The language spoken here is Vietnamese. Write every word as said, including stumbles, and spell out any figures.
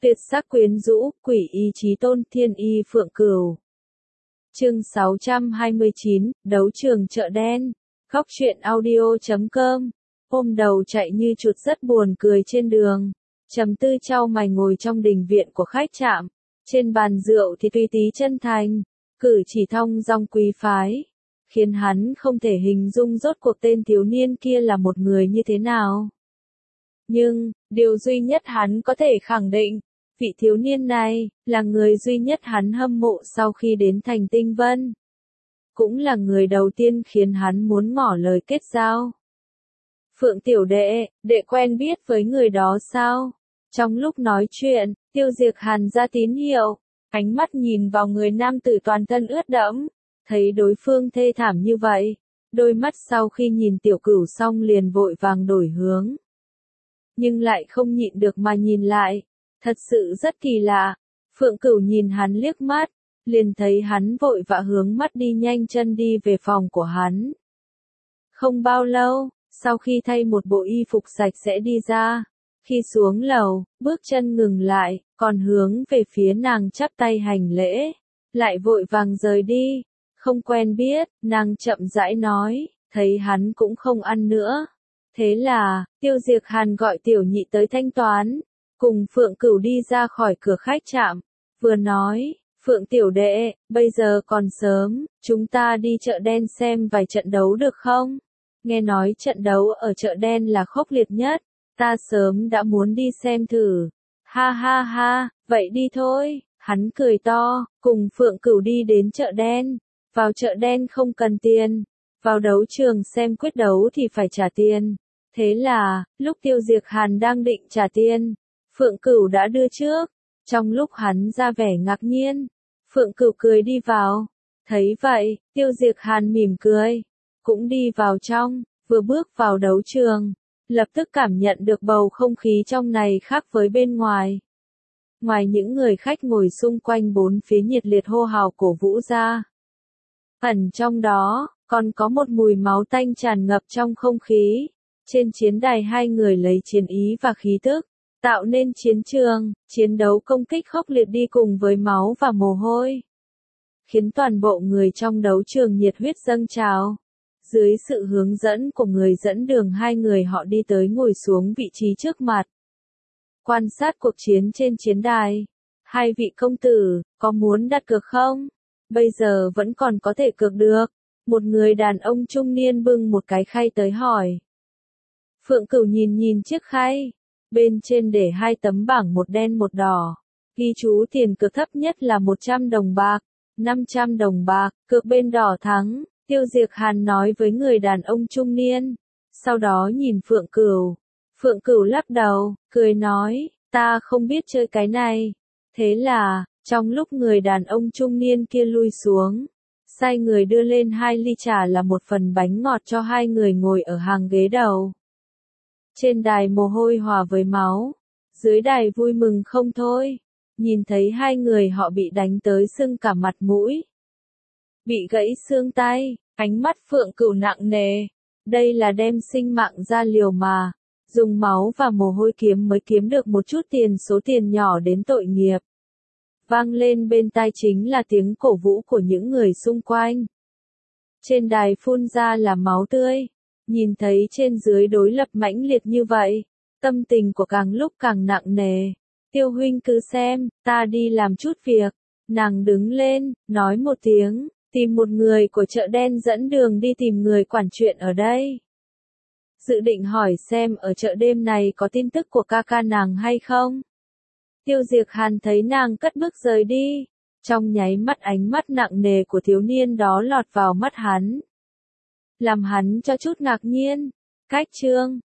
Tuyệt sắc quyến rũ, quỷ y chí tôn, thiên y phượng cửu. Chương sáu trăm hai mươi chín, đấu trường chợ đen. Khóc chuyện audio chấm com. Ôm đầu chạy như chuột rất buồn cười trên đường. Trầm tư chau mày ngồi trong đình viện của khách trạm. Trên bàn rượu thì tùy tí chân thành, cử chỉ thong dong quý phái, khiến hắn không thể hình dung rốt cuộc tên thiếu niên kia là một người như thế nào. Nhưng, điều duy nhất hắn có thể khẳng định, vị thiếu niên này, là người duy nhất hắn hâm mộ sau khi đến thành Tinh Vân. Cũng là người đầu tiên khiến hắn muốn ngỏ lời kết giao. Phượng tiểu đệ, đệ quen biết với người đó sao? Trong lúc nói chuyện, Tiêu Diệc Hàn ra tín hiệu, ánh mắt nhìn vào người nam tử toàn thân ướt đẫm, thấy đối phương thê thảm như vậy, đôi mắt sau khi nhìn tiểu cửu xong liền vội vàng đổi hướng. Nhưng lại không nhịn được mà nhìn lại, thật sự rất kỳ lạ. Phượng Cửu nhìn hắn liếc mắt, liền thấy hắn vội vã hướng mắt đi nhanh chân đi về phòng của hắn. Không bao lâu, sau khi thay một bộ y phục sạch sẽ đi ra, khi xuống lầu, bước chân ngừng lại, còn hướng về phía nàng chắp tay hành lễ, lại vội vàng rời đi. Không quen biết, nàng chậm rãi nói, thấy hắn cũng không ăn nữa. Thế là, Tiêu Diệc Hàn gọi tiểu nhị tới thanh toán, cùng Phượng Cửu đi ra khỏi cửa khách trạm, vừa nói, Phượng tiểu đệ, bây giờ còn sớm, chúng ta đi chợ đen xem vài trận đấu được không? Nghe nói trận đấu ở chợ đen là khốc liệt nhất, ta sớm đã muốn đi xem thử. Ha ha ha, vậy đi thôi, hắn cười to, cùng Phượng Cửu đi đến chợ đen. Vào chợ đen không cần tiền, vào đấu trường xem quyết đấu thì phải trả tiền. Thế là, lúc Tiêu Diệc Hàn đang định trả tiền, Phượng Cửu đã đưa trước. Trong lúc hắn ra vẻ ngạc nhiên, Phượng Cửu cười đi vào. Thấy vậy, Tiêu Diệc Hàn mỉm cười, cũng đi vào trong, vừa bước vào đấu trường, lập tức cảm nhận được bầu không khí trong này khác với bên ngoài. Ngoài những người khách ngồi xung quanh bốn phía nhiệt liệt hô hào cổ vũ ra, ẩn trong đó, còn có một mùi máu tanh tràn ngập trong không khí. Trên chiến đài hai người lấy chiến ý và khí tức, tạo nên chiến trường, chiến đấu công kích khốc liệt đi cùng với máu và mồ hôi, khiến toàn bộ người trong đấu trường nhiệt huyết dâng trào. Dưới sự hướng dẫn của người dẫn đường hai người họ đi tới ngồi xuống vị trí trước mặt. Quan sát cuộc chiến trên chiến đài. Hai vị công tử, có muốn đặt cược không? Bây giờ vẫn còn có thể cược được. Một người đàn ông trung niên bưng một cái khay tới hỏi. Phượng Cửu nhìn nhìn chiếc khay. Bên trên để hai tấm bảng một đen một đỏ. Ghi chú tiền cược thấp nhất là một trăm đồng bạc, năm trăm đồng bạc, cược bên đỏ thắng. Tiêu Diệc Hàn nói với người đàn ông trung niên. Sau đó nhìn Phượng Cửu. Phượng Cửu lắc đầu, cười nói, ta không biết chơi cái này. Thế là, trong lúc người đàn ông trung niên kia lui xuống, sai người đưa lên hai ly trà là một phần bánh ngọt cho hai người ngồi ở hàng ghế đầu. Trên đài mồ hôi hòa với máu, dưới đài vui mừng không thôi, nhìn thấy hai người họ bị đánh tới sưng cả mặt mũi, bị gãy xương tay, ánh mắt Phượng Cửu nặng nề, đây là đem sinh mạng ra liều mà, dùng máu và mồ hôi kiếm mới kiếm được một chút tiền, số tiền nhỏ đến tội nghiệp. Vang lên bên tai chính là tiếng cổ vũ của những người xung quanh. Trên đài phun ra là máu tươi, nhìn thấy trên dưới đối lập mãnh liệt như vậy, tâm tình của càng lúc càng nặng nề. Tiêu huynh cứ xem, ta đi làm chút việc. Nàng đứng lên, nói một tiếng, tìm một người của chợ đen dẫn đường đi tìm người quản chuyện ở đây. Dự định hỏi xem ở chợ đêm này có tin tức của ca ca nàng hay không. Tiêu Diệc Hàn thấy nàng cất bước rời đi, trong nháy mắt ánh mắt nặng nề của thiếu niên đó lọt vào mắt hắn, làm hắn cho chút ngạc nhiên. Cách chương